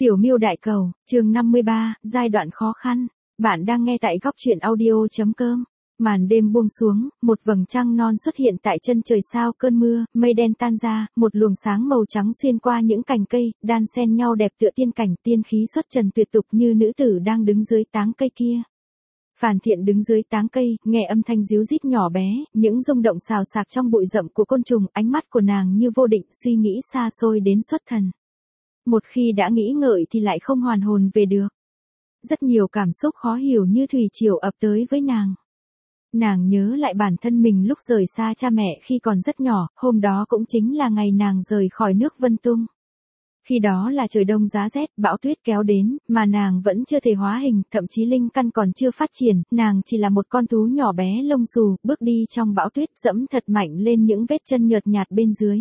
Tiểu Miêu Đại Cầu, chương 53, giai đoạn khó khăn. Bạn đang nghe tại góc truyện audio.com. Màn đêm buông xuống, một vầng trăng non xuất hiện tại chân trời sau cơn mưa, mây đen tan ra, một luồng sáng màu trắng xuyên qua những cành cây, đan xen nhau đẹp tựa tiên cảnh, tiên khí xuất trần tuyệt tục như nữ tử đang đứng dưới táng cây kia. Phàn Thiện đứng dưới táng cây, nghe âm thanh ríu rít nhỏ bé, những rung động xào xạc trong bụi rậm của côn trùng, ánh mắt của nàng như vô định, suy nghĩ xa xôi đến xuất thần. Một khi đã nghĩ ngợi thì lại không hoàn hồn về được. Rất nhiều cảm xúc khó hiểu như thủy triều ập tới với nàng. Nàng nhớ lại bản thân mình lúc rời xa cha mẹ khi còn rất nhỏ, hôm đó cũng chính là ngày nàng rời khỏi nước Vân Tung. Khi đó là trời đông giá rét, bão tuyết kéo đến, mà nàng vẫn chưa thể hóa hình, thậm chí linh căn còn chưa phát triển, nàng chỉ là một con thú nhỏ bé lông xù, bước đi trong bão tuyết dẫm thật mạnh lên những vết chân nhợt nhạt bên dưới.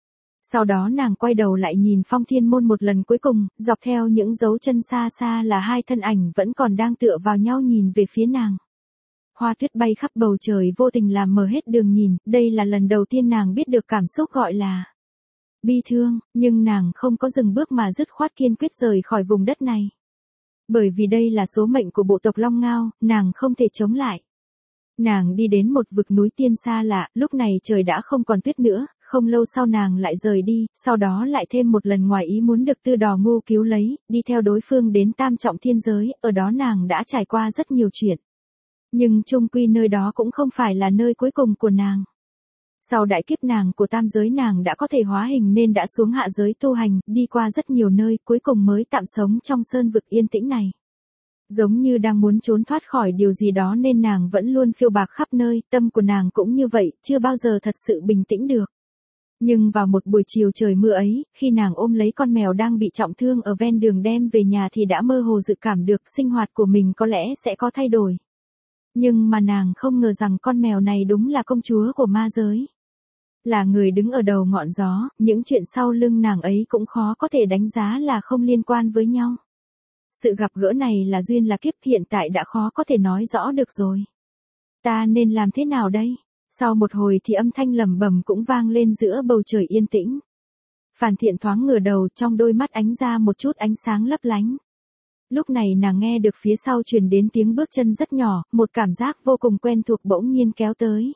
Sau đó nàng quay đầu lại nhìn Phong Thiên Môn một lần cuối cùng, dọc theo những dấu chân xa xa là hai thân ảnh vẫn còn đang tựa vào nhau nhìn về phía nàng. Hoa tuyết bay khắp bầu trời vô tình làm mờ hết đường nhìn, đây là lần đầu tiên nàng biết được cảm xúc gọi là bi thương, nhưng nàng không có dừng bước mà dứt khoát kiên quyết rời khỏi vùng đất này. Bởi vì đây là số mệnh của bộ tộc Long Ngao, nàng không thể chống lại. Nàng đi đến một vực núi tiên xa lạ, lúc này trời đã không còn tuyết nữa, không lâu sau nàng lại rời đi, sau đó lại thêm một lần ngoài ý muốn được Tư Đò Ngu cứu lấy, đi theo đối phương đến Tam Trọng Thiên Giới, ở đó nàng đã trải qua rất nhiều chuyện. Nhưng chung quy nơi đó cũng không phải là nơi cuối cùng của nàng. Sau đại kiếp nàng của tam giới nàng đã có thể hóa hình nên đã xuống hạ giới tu hành, đi qua rất nhiều nơi, cuối cùng mới tạm sống trong sơn vực yên tĩnh này. Giống như đang muốn trốn thoát khỏi điều gì đó nên nàng vẫn luôn phiêu bạc khắp nơi, tâm của nàng cũng như vậy, chưa bao giờ thật sự bình tĩnh được. Nhưng vào một buổi chiều trời mưa ấy, khi nàng ôm lấy con mèo đang bị trọng thương ở ven đường đem về nhà thì đã mơ hồ dự cảm được sinh hoạt của mình có lẽ sẽ có thay đổi. Nhưng mà nàng không ngờ rằng con mèo này đúng là công chúa của ma giới. Là người đứng ở đầu ngọn gió, những chuyện sau lưng nàng ấy cũng khó có thể đánh giá là không liên quan với nhau. Sự gặp gỡ này là duyên là kiếp, hiện tại đã khó có thể nói rõ được rồi. Ta nên làm thế nào đây? Sau một hồi thì âm thanh lẩm bẩm cũng vang lên giữa bầu trời yên tĩnh. Phàn Thiện thoáng ngửa đầu, trong đôi mắt ánh ra một chút ánh sáng lấp lánh. Lúc này nàng nghe được phía sau truyền đến tiếng bước chân rất nhỏ, một cảm giác vô cùng quen thuộc bỗng nhiên kéo tới.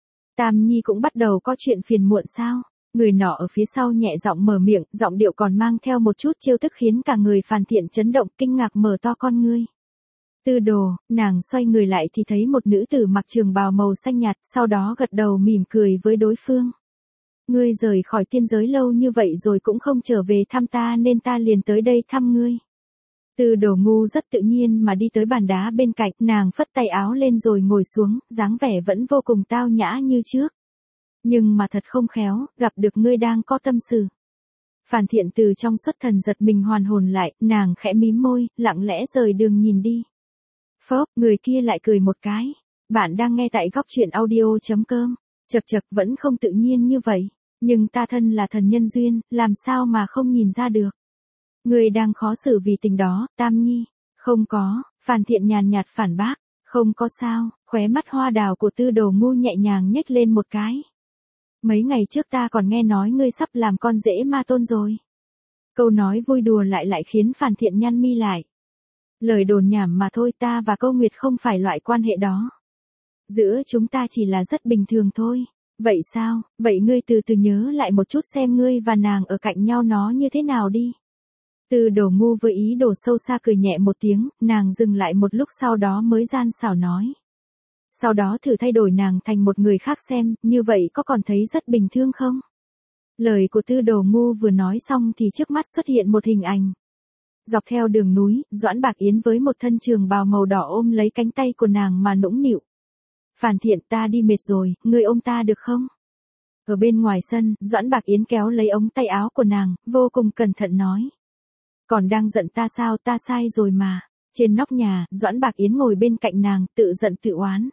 Tam Nhi cũng bắt đầu có chuyện phiền muộn sao? Người nọ ở phía sau nhẹ giọng mở miệng, giọng điệu còn mang theo một chút trêu tức khiến cả người Phàn Thiện chấn động, kinh ngạc mở to con ngươi. Tư Đồ, nàng xoay người lại thì thấy một nữ tử mặc trường bào màu xanh nhạt, sau đó gật đầu mỉm cười với đối phương. Ngươi rời khỏi tiên giới lâu như vậy rồi cũng không trở về thăm ta nên ta liền tới đây thăm ngươi. Tư Đồ Ngu rất tự nhiên mà đi tới bàn đá bên cạnh, nàng phất tay áo lên rồi ngồi xuống, dáng vẻ vẫn vô cùng tao nhã như trước. Nhưng mà thật không khéo, gặp được ngươi đang có tâm sự. Phàn Thiện từ trong xuất thần giật mình hoàn hồn lại, nàng khẽ mím môi, lặng lẽ rời đường nhìn đi. Phốc, người kia lại cười một cái. Bạn đang nghe tại góc truyện audio.com. Chậc chậc, vẫn không tự nhiên như vậy. Nhưng ta thân là thần nhân duyên, làm sao mà không nhìn ra được. Người đang khó xử vì tình đó, Tam Nhi. Không có, Phàn Thiện nhàn nhạt phản bác. Không có sao, khóe mắt hoa đào của Tư Đồ Ngu nhẹ nhàng nhếch lên một cái. Mấy ngày trước ta còn nghe nói ngươi sắp làm con rể ma tôn rồi. Câu nói vui đùa lại khiến Phàn Thiện nhăn mi lại. Lời đồn nhảm mà thôi, ta và Câu Nguyệt không phải loại quan hệ đó. Giữa chúng ta chỉ là rất bình thường thôi. Vậy sao, vậy ngươi từ từ nhớ lại một chút xem ngươi và nàng ở cạnh nhau nó như thế nào đi. Tư Đồ Ngu với ý đồ sâu xa cười nhẹ một tiếng, nàng dừng lại một lúc sau đó mới gian xảo nói. Sau đó thử thay đổi nàng thành một người khác xem, như vậy có còn thấy rất bình thường không? Lời của Tư Đồ Ngu vừa nói xong thì trước mắt xuất hiện một hình ảnh. Dọc theo đường núi, Doãn Bạc Yến với một thân trường bào màu đỏ ôm lấy cánh tay của nàng mà nũng nịu. Phàn Thiện, ta đi mệt rồi, ngươi ôm ta được không? Ở bên ngoài sân, Doãn Bạc Yến kéo lấy ống tay áo của nàng, vô cùng cẩn thận nói. Còn đang giận ta sao, ta sai rồi mà. Trên nóc nhà, Doãn Bạc Yến ngồi bên cạnh nàng, tự giận tự oán.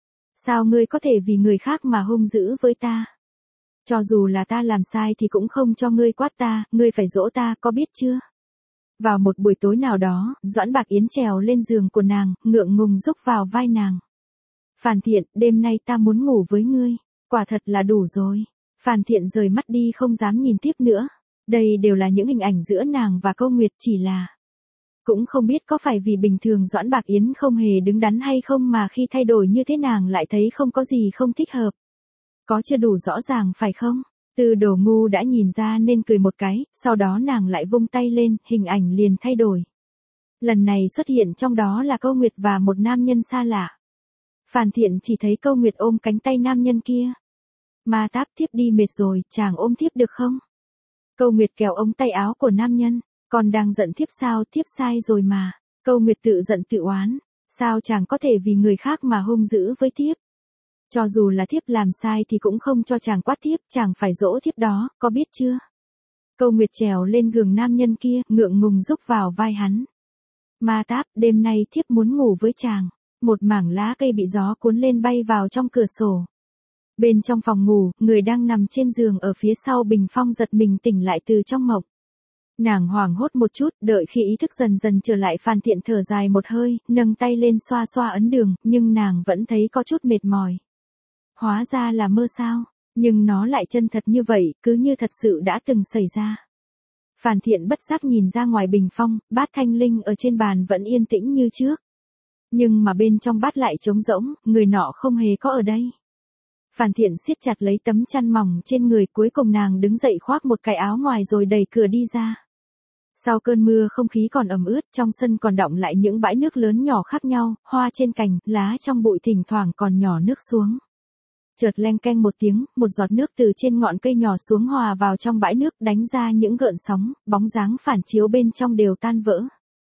Sao ngươi có thể vì người khác mà hung dữ với ta? Cho dù là ta làm sai thì cũng không cho ngươi quát ta, ngươi phải dỗ ta, có biết chưa? Vào một buổi tối nào đó, Doãn Bạc Yến trèo lên giường của nàng, ngượng ngùng rúc vào vai nàng. Phàn Thiện, đêm nay ta muốn ngủ với ngươi, quả thật là đủ rồi. Phàn Thiện rời mắt đi không dám nhìn tiếp nữa. Đây đều là những hình ảnh giữa nàng và Câu Nguyệt, chỉ là cũng không biết có phải vì bình thường Doãn Bạc Yến không hề đứng đắn hay không mà khi thay đổi như thế nàng lại thấy không có gì không thích hợp. Có chưa đủ rõ ràng phải không? Tư Đồ Ngu đã nhìn ra nên cười một cái, sau đó nàng lại vung tay lên, hình ảnh liền thay đổi. Lần này xuất hiện trong đó là Câu Nguyệt và một nam nhân xa lạ. Phàn Thiện chỉ thấy Câu Nguyệt ôm cánh tay nam nhân kia. Ma Táp, thiếp đi mệt rồi, chàng ôm thiếp được không? Câu Nguyệt kéo ống tay áo của nam nhân. Còn đang giận thiếp sao, thiếp sai rồi mà. Câu Nguyệt tự giận tự oán. Sao chàng có thể vì người khác mà hung dữ với thiếp? Cho dù là thiếp làm sai thì cũng không cho chàng quát thiếp, chàng phải dỗ thiếp đó, có biết chưa? Câu Nguyệt trèo lên giường nam nhân kia, ngượng ngùng rúc vào vai hắn. Ma Táp, đêm nay thiếp muốn ngủ với chàng. Một mảng lá cây bị gió cuốn lên bay vào trong cửa sổ. Bên trong phòng ngủ, người đang nằm trên giường ở phía sau bình phong giật mình tỉnh lại từ trong mộng. Nàng hoảng hốt một chút, đợi khi ý thức dần dần trở lại Phàn Thiện thở dài một hơi, nâng tay lên xoa xoa ấn đường, nhưng nàng vẫn thấy có chút mệt mỏi. Hóa ra là mơ sao, nhưng nó lại chân thật như vậy, cứ như thật sự đã từng xảy ra. Phàn Thiện bất giác nhìn ra ngoài bình phong, bát thanh linh ở trên bàn vẫn yên tĩnh như trước. Nhưng mà bên trong bát lại trống rỗng, người nọ không hề có ở đây. Phàn Thiện siết chặt lấy tấm chăn mỏng trên người, cuối cùng nàng đứng dậy khoác một cái áo ngoài rồi đẩy cửa đi ra. Sau cơn mưa không khí còn ẩm ướt, trong sân còn đọng lại những bãi nước lớn nhỏ khác nhau, hoa trên cành, lá trong bụi thỉnh thoảng còn nhỏ nước xuống. Chợt leng keng một tiếng, một giọt nước từ trên ngọn cây nhỏ xuống hòa vào trong bãi nước, đánh ra những gợn sóng, bóng dáng phản chiếu bên trong đều tan vỡ.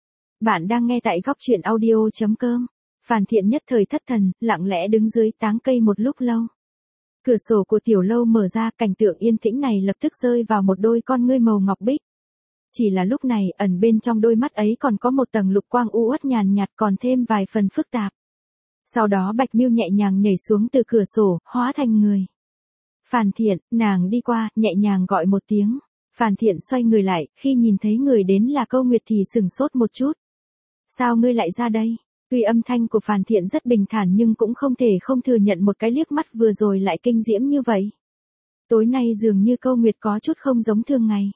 Bạn đang nghe tại góc truyện audio.com. Phàn Thiện nhất thời thất thần, lặng lẽ đứng dưới táng cây một lúc lâu. Cửa sổ của tiểu lâu mở ra, cảnh tượng yên tĩnh này lập tức rơi vào một đôi con ngươi màu ngọc bích. Chỉ là lúc này, ẩn bên trong đôi mắt ấy còn có một tầng lục quang u uất nhàn nhạt, còn thêm vài phần phức tạp. Sau đó Bạch Miêu nhẹ nhàng nhảy xuống từ cửa sổ, hóa thành người. Phàn Thiện, nàng đi qua, nhẹ nhàng gọi một tiếng. Phàn Thiện xoay người lại, khi nhìn thấy người đến là Câu Nguyệt thì sửng sốt một chút. Sao ngươi lại ra đây? Tuy âm thanh của Phàn Thiện rất bình thản nhưng cũng không thể không thừa nhận một cái liếc mắt vừa rồi lại kinh diễm như vậy. Tối nay dường như Câu Nguyệt có chút không giống thường ngày.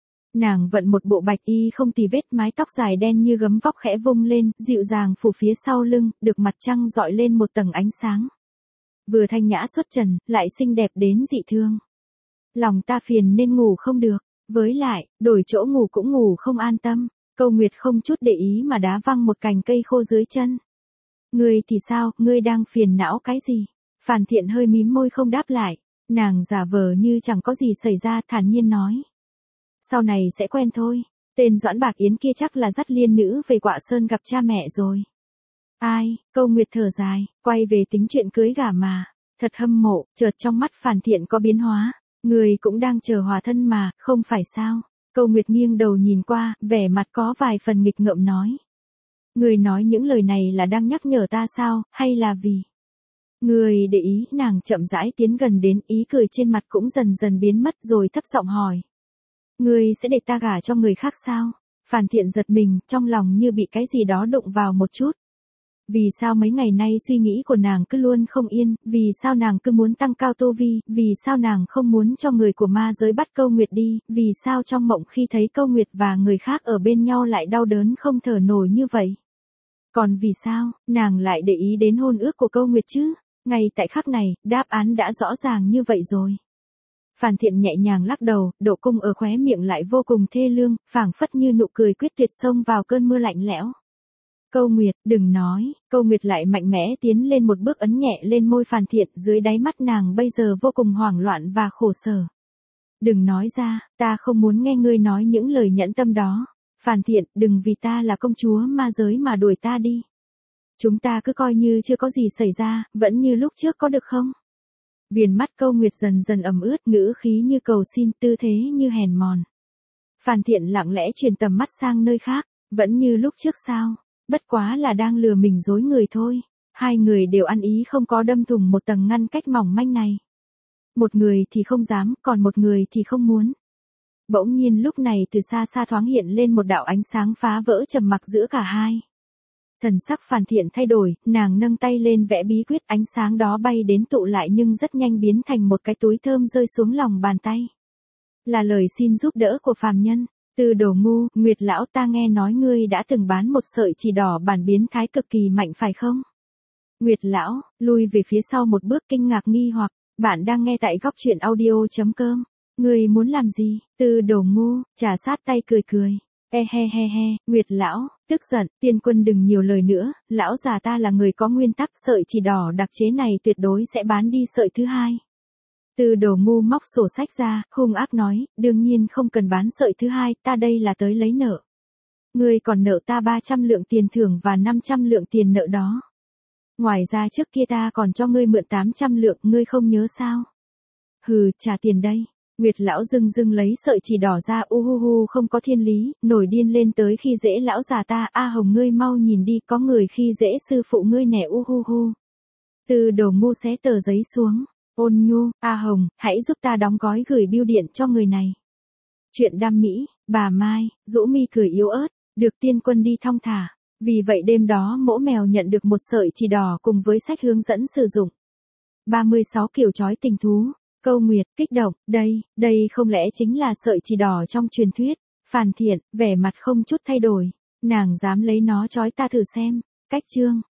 Nàng vận một bộ bạch y không tì vết, mái tóc dài đen như gấm vóc khẽ vung lên, dịu dàng phủ phía sau lưng, được mặt trăng dọi lên một tầng ánh sáng. Vừa thanh nhã xuất trần, lại xinh đẹp đến dị thương. Lòng ta phiền nên ngủ không được, với lại, đổi chỗ ngủ cũng ngủ không an tâm. Câu Nguyệt không chút để ý mà đá văng một cành cây khô dưới chân. Ngươi thì sao, ngươi đang phiền não cái gì? Phàn Thiện hơi mím môi không đáp lại. Nàng giả vờ như chẳng có gì xảy ra, thản nhiên nói. Sau này sẽ quen thôi. Tên Doãn Bạc Yến kia chắc là dắt liên nữ về Quạ Sơn gặp cha mẹ rồi. Ai? Câu Nguyệt thở dài, quay về tính chuyện cưới gả mà. Thật hâm mộ, chợt trong mắt Phàn Thiện có biến hóa. Người cũng đang chờ hòa thân mà, không phải sao? Câu Nguyệt nghiêng đầu nhìn qua, vẻ mặt có vài phần nghịch ngợm nói. Người nói những lời này là đang nhắc nhở ta sao, hay là vì... Người để ý, nàng chậm rãi tiến gần đến, ý cười trên mặt cũng dần dần biến mất rồi thấp giọng hỏi. Người sẽ để ta gả cho người khác sao? Phàn Thiện giật mình, trong lòng như bị cái gì đó đụng vào một chút. Vì sao mấy ngày nay suy nghĩ của nàng cứ luôn không yên, vì sao nàng cứ muốn tăng cao tu vi, vì sao nàng không muốn cho người của ma giới bắt Câu Nguyệt đi, vì sao trong mộng khi thấy Câu Nguyệt và người khác ở bên nhau lại đau đớn không thở nổi như vậy. Còn vì sao, nàng lại để ý đến hôn ước của Câu Nguyệt chứ? Ngay tại khắc này, đáp án đã rõ ràng như vậy rồi. Phàn Thiện nhẹ nhàng lắc đầu, độ cung ở khóe miệng lại vô cùng thê lương, phảng phất như nụ cười quyết tuyệt xông vào cơn mưa lạnh lẽo. Câu Nguyệt, đừng nói. Câu Nguyệt lại mạnh mẽ tiến lên một bước, ấn nhẹ lên môi Phàn Thiện, dưới đáy mắt nàng bây giờ vô cùng hoảng loạn và khổ sở. Đừng nói ra, ta không muốn nghe ngươi nói những lời nhẫn tâm đó. Phàn Thiện, đừng vì ta là công chúa ma giới mà đuổi ta đi. Chúng ta cứ coi như chưa có gì xảy ra, vẫn như lúc trước có được không? Viền mắt Câu Nguyệt dần dần ẩm ướt, ngữ khí như cầu xin, tư thế như hèn mòn. Phàn Thiện lặng lẽ chuyển tầm mắt sang nơi khác, vẫn như lúc trước sao? Bất quá là đang lừa mình dối người thôi. Hai người đều ăn ý không có đâm thủng một tầng ngăn cách mỏng manh này. Một người thì không dám, còn một người thì không muốn. Bỗng nhiên lúc này từ xa xa thoáng hiện lên một đạo ánh sáng phá vỡ trầm mặc giữa cả hai. Thần sắc Phàn Thiện thay đổi, nàng nâng tay lên vẽ bí quyết, ánh sáng đó bay đến tụ lại nhưng rất nhanh biến thành một cái túi thơm rơi xuống lòng bàn tay. là lời xin giúp đỡ của phàm nhân. Từ đồ ngu, Nguyệt lão ta nghe nói ngươi đã từng bán một sợi chỉ đỏ bản biến thái cực kỳ mạnh phải không? Nguyệt lão, lui về phía sau một bước kinh ngạc nghi hoặc, bạn đang nghe tại góc truyện audio.com. Ngươi muốn làm gì? Từ đồ ngu, trà sát tay cười cười. Nguyệt lão, tức giận, Tiên Quân đừng nhiều lời nữa, lão già ta là người có nguyên tắc, sợi chỉ đỏ đặc chế này tuyệt đối sẽ bán đi sợi thứ hai. Từ đồ ngu móc sổ sách ra, hung ác nói, đương nhiên không cần bán sợi thứ hai, ta đây là tới lấy nợ. Ngươi còn nợ ta 300 lượng tiền thưởng và 500 lượng tiền nợ đó. Ngoài ra trước kia ta còn cho ngươi mượn 800 lượng, ngươi không nhớ sao? Hừ, trả tiền đây. Nguyệt lão dưng dưng lấy sợi chỉ đỏ ra, không có thiên lý, nổi điên lên tới khi dễ lão già ta, Hồng ngươi mau nhìn đi, có người khi dễ sư phụ ngươi nè Từ đồ ngu xé tờ giấy xuống, ôn nhu, Hồng, hãy giúp ta đóng gói gửi bưu điện cho người này. Chuyện đam mỹ, bà Mai, rũ mi cười yếu ớt, được Tiên Quân đi thong thả. Vì vậy đêm đó mỗ mèo nhận được một sợi chỉ đỏ cùng với sách hướng dẫn sử dụng. 36 kiểu chói tình thú. Câu Nguyệt, kích động, đây không lẽ chính là sợi chỉ đỏ trong truyền thuyết. Phàn Thiện, vẻ mặt không chút thay đổi. Nàng dám lấy nó chói ta thử xem. Cách chương.